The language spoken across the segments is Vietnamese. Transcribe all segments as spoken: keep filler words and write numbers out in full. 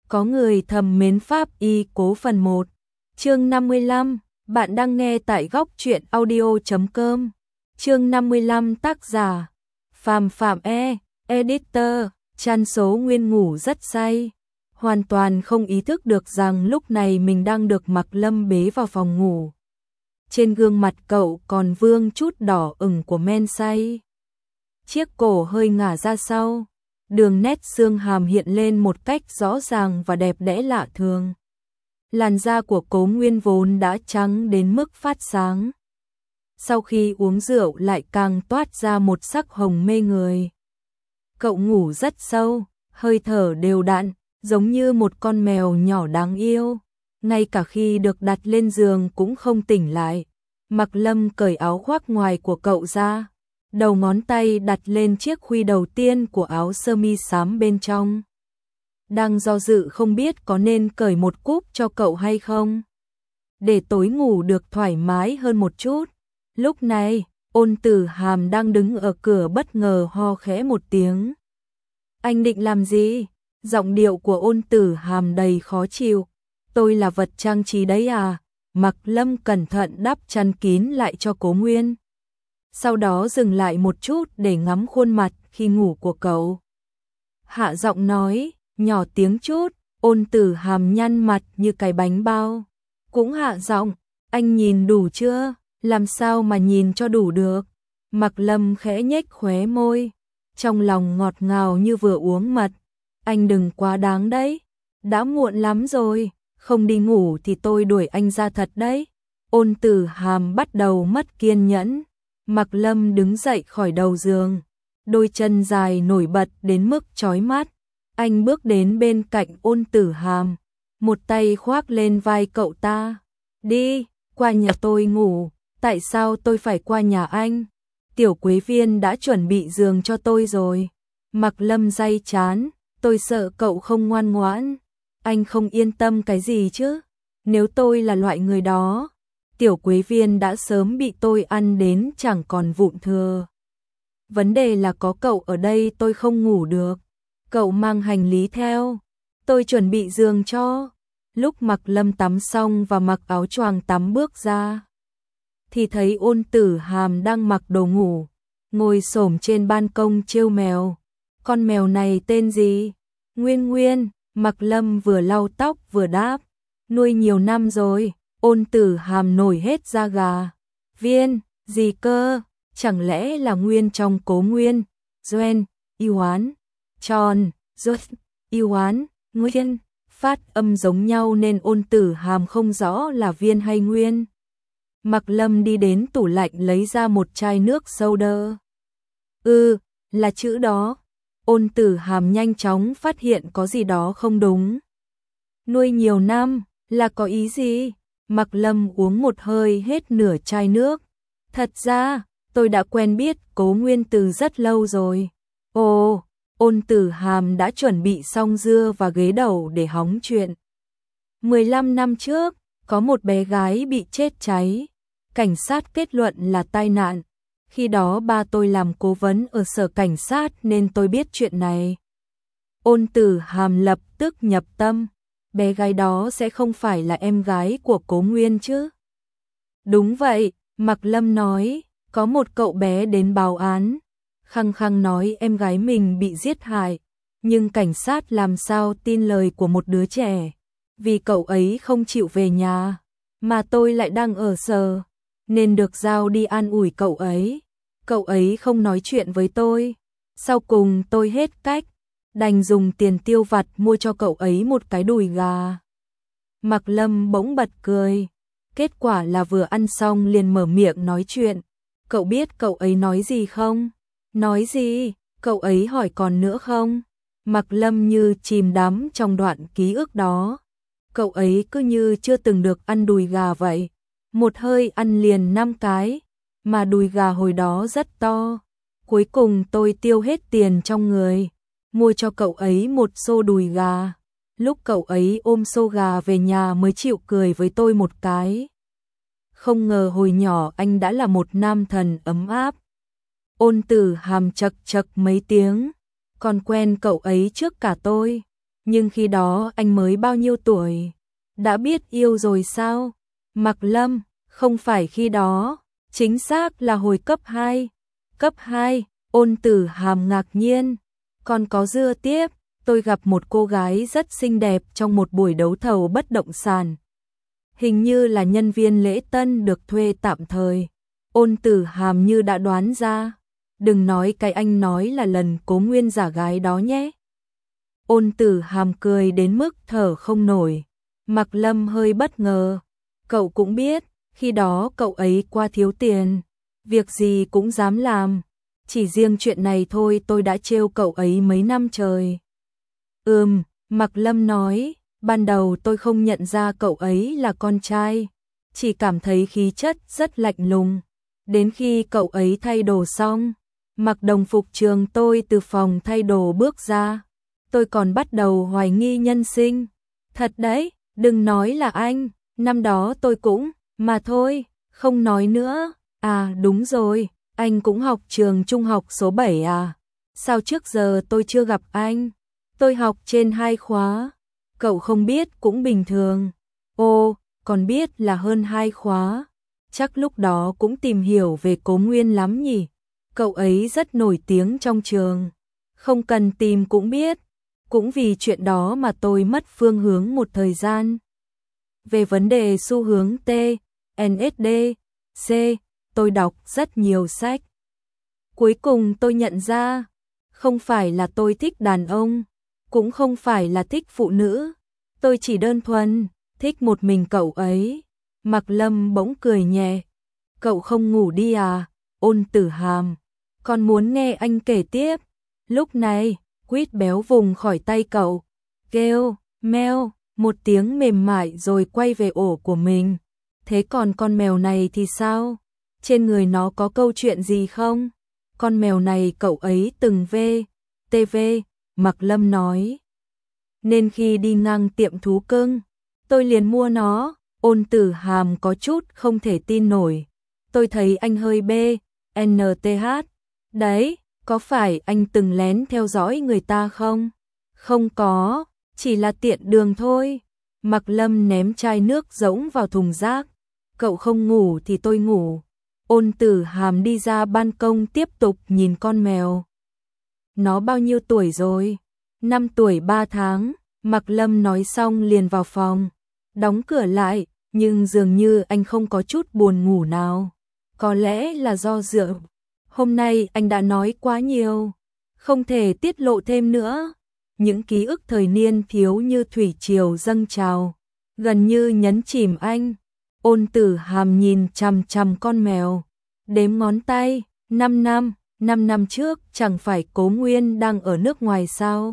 Có người thầm mến Pháp Y Cố phần một. Chương năm mươi lăm, bạn đang nghe tại góc truyện audio chấm com. Chương năm mươi lăm, tác giả Phàm Phạm E, editor. Chan Số Nguyên ngủ rất say, hoàn toàn không ý thức được rằng lúc này mình đang được Mạc Lâm bế vào phòng ngủ. Trên gương mặt cậu còn vương chút đỏ ửng của men say. Chiếc cổ hơi ngả ra sau, đường nét xương hàm hiện lên một cách rõ ràng và đẹp đẽ lạ thường. Làn da của Cố Nguyên vốn đã trắng đến mức phát sáng, sau khi uống rượu lại càng toát ra một sắc hồng mê người. Cậu ngủ rất sâu, hơi thở đều đặn, giống như một con mèo nhỏ đáng yêu. Ngay cả khi được đặt lên giường cũng không tỉnh lại. Mạc Lâm cởi áo khoác ngoài của cậu ra, đầu ngón tay đặt lên chiếc khuy đầu tiên của áo sơ mi xám bên trong. Đang do dự không biết có nên cởi một cúc cho cậu hay không, để tối ngủ được thoải mái hơn một chút. Lúc này, Ôn Tử Hàm đang đứng ở cửa bất ngờ ho khẽ một tiếng. Anh định làm gì? Giọng điệu của Ôn Tử Hàm đầy khó chịu. Tôi là vật trang trí đấy à? Mạc Lâm cẩn thận đắp chăn kín lại cho Cố Nguyên, sau đó dừng lại một chút để ngắm khuôn mặt khi ngủ của cậu. Hạ giọng nói, nhỏ tiếng chút. Ôn Tử Hàm nhăn mặt như cái bánh bao. Cũng hạ giọng, anh nhìn đủ chưa? Làm sao mà nhìn cho đủ được? Mạc Lâm khẽ nhếch khóe môi, trong lòng ngọt ngào như vừa uống mật. Anh đừng quá đáng đấy, đã muộn lắm rồi, không đi ngủ thì tôi đuổi anh ra thật đấy. Ôn Tử Hàm bắt đầu mất kiên nhẫn. Mạc Lâm đứng dậy khỏi đầu giường, đôi chân dài nổi bật đến mức chói mắt. Anh bước đến bên cạnh Ôn Tử Hàm, một tay khoác lên vai cậu ta. Đi, qua nhà tôi ngủ. Tại sao tôi phải qua nhà anh? Tiểu Quế Viên đã chuẩn bị giường cho tôi rồi. Mạc Lâm day chán, tôi sợ cậu không ngoan ngoãn. Anh không yên tâm cái gì chứ? Nếu tôi là loại người đó, Tiểu Quế Viên đã sớm bị tôi ăn đến chẳng còn vụn thừa. Vấn đề là có cậu ở đây tôi không ngủ được. Cậu mang hành lý theo, tôi chuẩn bị giường cho. Lúc Mạc Lâm tắm xong và mặc áo choàng tắm bước ra, thì thấy Ôn Tử Hàm đang mặc đồ ngủ, ngồi xổm trên ban công trêu mèo. Con mèo này tên gì? Nguyên Nguyên. Mạc Lâm vừa lau tóc vừa đáp. Nuôi nhiều năm rồi. Ôn Tử Hàm nổi hết da gà. Viên, gì cơ? Chẳng lẽ là Nguyên trong Cố Nguyên? Doen, yêu oán. Tròn, rốt, yêu oán. Nguyên, phát âm giống nhau nên Ôn Tử Hàm không rõ là Viên hay Nguyên. Mạc Lâm đi đến tủ lạnh lấy ra một chai nước soda. Ừ, là chữ đó. Ôn Tử Hàm nhanh chóng phát hiện có gì đó không đúng. Nuôi nhiều năm, là có ý gì? Mạc Lâm uống một hơi hết nửa chai nước. Thật ra, tôi đã quen biết Cố Nguyên từ rất lâu rồi. Ồ, Ôn Tử Hàm đã chuẩn bị xong dưa và ghế đầu để hóng chuyện. mười lăm năm trước, có một bé gái bị chết cháy. Cảnh sát kết luận là tai nạn. Khi đó ba tôi làm cố vấn ở sở cảnh sát nên tôi biết chuyện này. Ôn Tử Hàm lập tức nhập tâm. Bé gái đó sẽ không phải là em gái của Cố Nguyên chứ? Đúng vậy, Mạc Lâm nói. Có một cậu bé đến báo án, khăng khăng nói em gái mình bị giết hại. Nhưng cảnh sát làm sao tin lời của một đứa trẻ, vì cậu ấy không chịu về nhà, mà tôi lại đang ở sở, nên được giao đi an ủi cậu ấy. Cậu ấy không nói chuyện với tôi. Sau cùng tôi hết cách, đành dùng tiền tiêu vặt mua cho cậu ấy một cái đùi gà. Mạc Lâm bỗng bật cười. Kết quả là vừa ăn xong liền mở miệng nói chuyện. Cậu biết cậu ấy nói gì không? Nói gì? Cậu ấy hỏi còn nữa không? Mạc Lâm như chìm đắm trong đoạn ký ức đó. Cậu ấy cứ như chưa từng được ăn đùi gà vậy. Một hơi ăn liền năm cái, mà đùi gà hồi đó rất to. Cuối cùng tôi tiêu hết tiền trong người, mua cho cậu ấy một xô đùi gà. Lúc cậu ấy ôm xô gà về nhà mới chịu cười với tôi một cái. Không ngờ hồi nhỏ anh đã là một nam thần ấm áp. Ôn Tử Hàm chật chật mấy tiếng. Còn quen cậu ấy trước cả tôi. Nhưng khi đó anh mới bao nhiêu tuổi? Đã biết yêu rồi sao? Mạc Lâm, không phải khi đó, chính xác là hồi cấp hai. Cấp hai, Ôn Tử Hàm ngạc nhiên. Còn có dưa tiếp, tôi gặp một cô gái rất xinh đẹp trong một buổi đấu thầu bất động sản. Hình như là nhân viên lễ tân được thuê tạm thời. Ôn Tử Hàm như đã đoán ra. Đừng nói cái anh nói là lần Cố Nguyên giả gái đó nhé. Ôn Tử Hàm cười đến mức thở không nổi. Mạc Lâm hơi bất ngờ. Cậu cũng biết, khi đó cậu ấy qua thiếu tiền. Việc gì cũng dám làm. Chỉ riêng chuyện này thôi tôi đã trêu cậu ấy mấy năm trời. Ừm, Mạc Lâm nói, ban đầu tôi không nhận ra cậu ấy là con trai. Chỉ cảm thấy khí chất rất lạnh lùng. Đến khi cậu ấy thay đồ xong, mặc đồng phục trường tôi từ phòng thay đồ bước ra. Tôi còn bắt đầu hoài nghi nhân sinh. Thật đấy, đừng nói là anh, năm đó tôi cũng, mà thôi, không nói nữa. À đúng rồi, anh cũng học trường trung học số bảy à? Sao trước giờ tôi chưa gặp anh? Tôi học trên hai khóa. Cậu không biết cũng bình thường. Ô, còn biết là hơn hai khóa. Chắc lúc đó cũng tìm hiểu về Cố Nguyên lắm nhỉ? Cậu ấy rất nổi tiếng trong trường. Không cần tìm cũng biết. Cũng vì chuyện đó mà tôi mất phương hướng một thời gian. Về vấn đề xu hướng T, en ét đê, C, tôi đọc rất nhiều sách. Cuối cùng tôi nhận ra, không phải là tôi thích đàn ông, cũng không phải là thích phụ nữ. Tôi chỉ đơn thuần, thích một mình cậu ấy. Mạc Lâm bỗng cười nhẹ. Cậu không ngủ đi à? Ôn Tử Hàm. Còn muốn nghe anh kể tiếp. Lúc này, quýt béo vùng khỏi tay cậu. Kêu, meo, một tiếng mềm mại rồi quay về ổ của mình. Thế còn con mèo này thì sao? Trên người nó có câu chuyện gì không? Con mèo này cậu ấy từng về, tê vê, Mạc Lâm nói. Nên khi đi ngang tiệm thú cưng, tôi liền mua nó. Ôn Tử Hàm có chút không thể tin nổi. Tôi thấy anh hơi bê, en tê hát. Đấy, có phải anh từng lén theo dõi người ta không? Không có, chỉ là tiện đường thôi. Mạc Lâm ném chai nước rỗng vào thùng rác. Cậu không ngủ thì tôi ngủ. Ôn Tử Hàm đi ra ban công tiếp tục nhìn con mèo. Nó bao nhiêu tuổi rồi? Năm tuổi ba tháng. Mạc Lâm nói xong liền vào phòng. Đóng cửa lại, nhưng dường như anh không có chút buồn ngủ nào. Có lẽ là do rượu. Hôm nay anh đã nói quá nhiều. Không thể tiết lộ thêm nữa. Những ký ức thời niên thiếu như thủy triều dâng trào. Gần như nhấn chìm anh. Ôn Tử Hàm nhìn chằm chằm con mèo. Đếm ngón tay. Năm năm. Năm năm trước chẳng phải Cố Nguyên đang ở nước ngoài sao?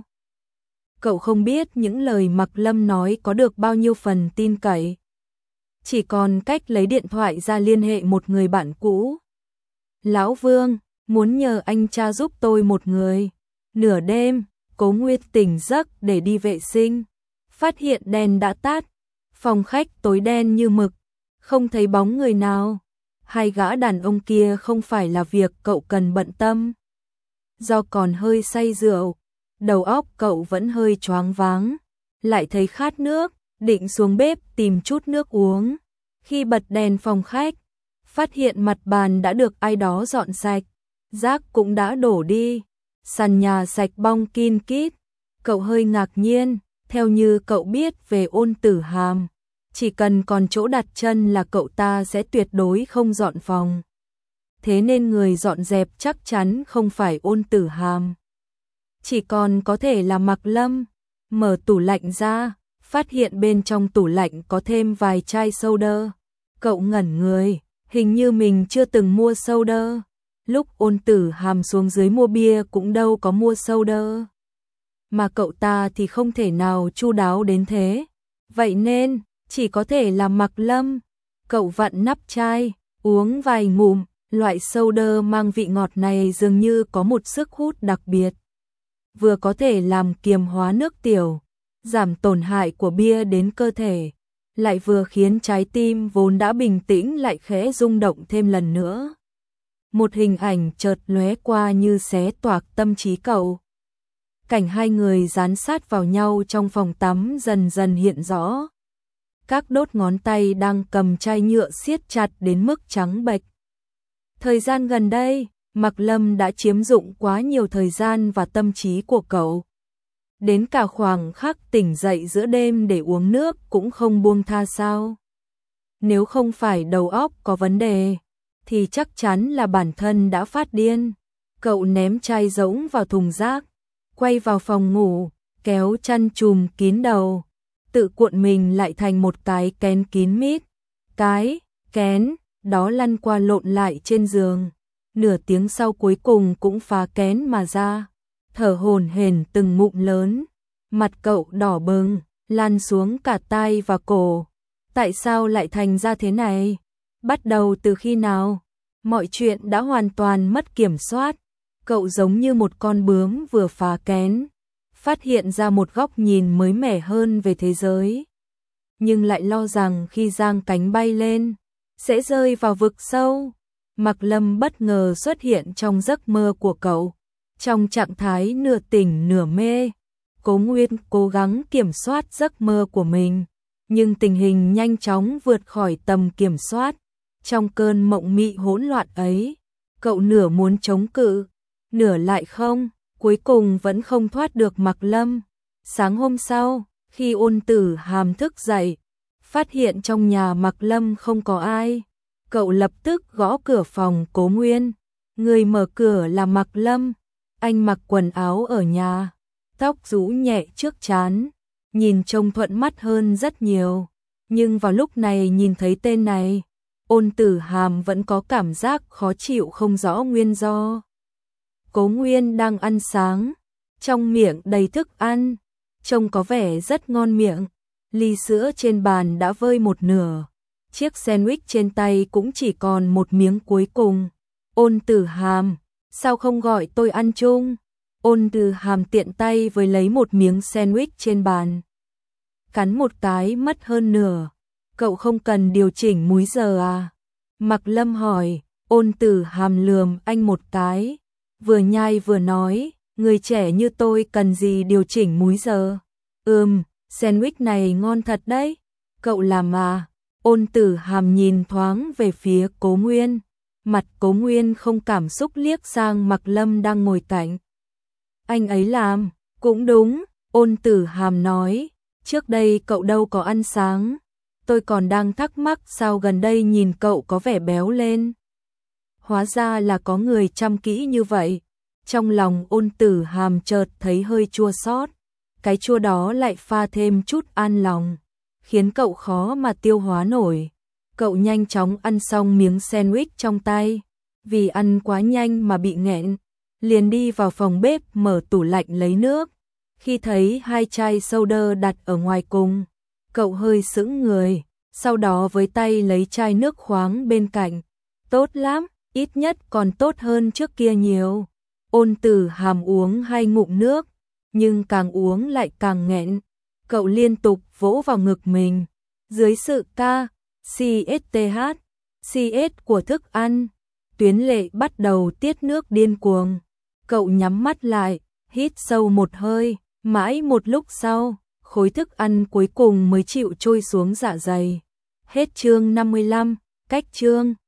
Cậu không biết những lời Mạc Lâm nói có được bao nhiêu phần tin cậy. Chỉ còn cách lấy điện thoại ra liên hệ một người bạn cũ. Lão Vương, muốn nhờ anh tra giúp tôi một người. Nửa đêm, Cố Nguyên tỉnh giấc để đi vệ sinh. Phát hiện đèn đã tắt. Phòng khách tối đen như mực. Không thấy bóng người nào. Hai gã đàn ông kia không phải là việc cậu cần bận tâm. Do còn hơi say rượu, đầu óc cậu vẫn hơi choáng váng. Lại thấy khát nước, định xuống bếp tìm chút nước uống. Khi bật đèn phòng khách, phát hiện mặt bàn đã được ai đó dọn sạch. Rác cũng đã đổ đi. Sàn nhà sạch bong kin kít. Cậu hơi ngạc nhiên, theo như cậu biết về Ôn Tử Hàm. Chỉ cần còn chỗ đặt chân là cậu ta sẽ tuyệt đối không dọn phòng. Thế nên người dọn dẹp chắc chắn không phải Ôn Tử Hàm. Chỉ còn có thể là Mạc Lâm. Mở tủ lạnh ra, phát hiện bên trong tủ lạnh có thêm vài chai soda. Cậu ngẩn người, hình như mình chưa từng mua soda. Lúc Ôn Tử Hàm xuống dưới mua bia cũng đâu có mua soda. Mà cậu ta thì không thể nào chu đáo đến thế. Vậy nên, chỉ có thể là Mạc Lâm. Cậu vặn nắp chai, uống vài ngụm. Loại soda mang vị ngọt này dường như có một sức hút đặc biệt. Vừa có thể làm kiềm hóa nước tiểu, giảm tổn hại của bia đến cơ thể, lại vừa khiến trái tim vốn đã bình tĩnh lại khẽ rung động thêm lần nữa. Một hình ảnh chợt lóe qua như xé toạc tâm trí cậu. Cảnh hai người dán sát vào nhau trong phòng tắm dần dần hiện rõ. Các đốt ngón tay đang cầm chai nhựa siết chặt đến mức trắng bệch. Thời gian gần đây, Mạc Lâm đã chiếm dụng quá nhiều thời gian và tâm trí của cậu. Đến cả khoảng khắc tỉnh dậy giữa đêm để uống nước cũng không buông tha sao. Nếu không phải đầu óc có vấn đề, thì chắc chắn là bản thân đã phát điên. Cậu ném chai rỗng vào thùng rác, quay vào phòng ngủ, kéo chăn chùm kín đầu, tự cuộn mình lại thành một cái kén kín mít. Cái kén đó lăn qua lộn lại trên giường, nửa tiếng sau cuối cùng cũng phá kén mà ra, thở hổn hển từng ngụm lớn, mặt cậu đỏ bừng, lan xuống cả tai và cổ. Tại sao lại thành ra thế này? Bắt đầu từ khi nào? Mọi chuyện đã hoàn toàn mất kiểm soát. Cậu giống như một con bướm vừa phá kén, phát hiện ra một góc nhìn mới mẻ hơn về thế giới. Nhưng lại lo rằng khi giang cánh bay lên, sẽ rơi vào vực sâu. Mạc Lâm bất ngờ xuất hiện trong giấc mơ của cậu. Trong trạng thái nửa tỉnh nửa mê, Cố Nguyên cố gắng kiểm soát giấc mơ của mình. Nhưng tình hình nhanh chóng vượt khỏi tầm kiểm soát. Trong cơn mộng mị hỗn loạn ấy, cậu nửa muốn chống cự, nửa lại không, cuối cùng vẫn không thoát được Mạc Lâm. Sáng hôm sau, khi Ôn Tử Hàm thức dậy, phát hiện trong nhà Mạc Lâm không có ai, cậu lập tức gõ cửa phòng Cố Nguyên. Người mở cửa là Mạc Lâm, anh mặc quần áo ở nhà, tóc rũ nhẹ trước trán, nhìn trông thuận mắt hơn rất nhiều. Nhưng vào lúc này nhìn thấy tên này, Ôn Tử Hàm vẫn có cảm giác khó chịu không rõ nguyên do. Cố Nguyên đang ăn sáng, trong miệng đầy thức ăn, trông có vẻ rất ngon miệng. Ly sữa trên bàn đã vơi một nửa, chiếc sandwich trên tay cũng chỉ còn một miếng cuối cùng. Ôn Tử Hàm, sao không gọi tôi ăn chung? Ôn Tử Hàm tiện tay với lấy một miếng sandwich trên bàn, cắn một cái mất hơn nửa. Cậu không cần điều chỉnh múi giờ à? Mạc Lâm hỏi. Ôn Tử Hàm lườm anh một cái, vừa nhai vừa nói, người trẻ như tôi cần gì điều chỉnh múi giờ. Ừm, sandwich này ngon thật đấy, cậu làm à? Ôn Tử Hàm nhìn thoáng về phía Cố Nguyên, mặt Cố Nguyên không cảm xúc liếc sang Mạc Lâm đang ngồi cạnh. Anh ấy làm, cũng đúng, Ôn Tử Hàm nói, trước đây cậu đâu có ăn sáng. Tôi còn đang thắc mắc sao gần đây nhìn cậu có vẻ béo lên. Hóa ra là có người chăm kỹ như vậy. Trong lòng Ôn Tử Hàm chợt thấy hơi chua xót. Cái chua đó lại pha thêm chút an lòng, khiến cậu khó mà tiêu hóa nổi. Cậu nhanh chóng ăn xong miếng sandwich trong tay, vì ăn quá nhanh mà bị nghẹn, liền đi vào phòng bếp mở tủ lạnh lấy nước. Khi thấy hai chai soda đặt ở ngoài cùng, cậu hơi sững người, sau đó với tay lấy chai nước khoáng bên cạnh. Tốt lắm, ít nhất còn tốt hơn trước kia nhiều. Ôn Tử Hàm uống hai ngụm nước, nhưng càng uống lại càng nghẹn. Cậu liên tục vỗ vào ngực mình. Dưới sự ca, xê ét tê hát, xê ét của thức ăn, Tuyến Lệ bắt đầu tiết nước điên cuồng. Cậu nhắm mắt lại, hít sâu một hơi, mãi một lúc sau, khối thức ăn cuối cùng mới chịu trôi xuống dạ dày. Hết chương năm mươi lăm, cách chương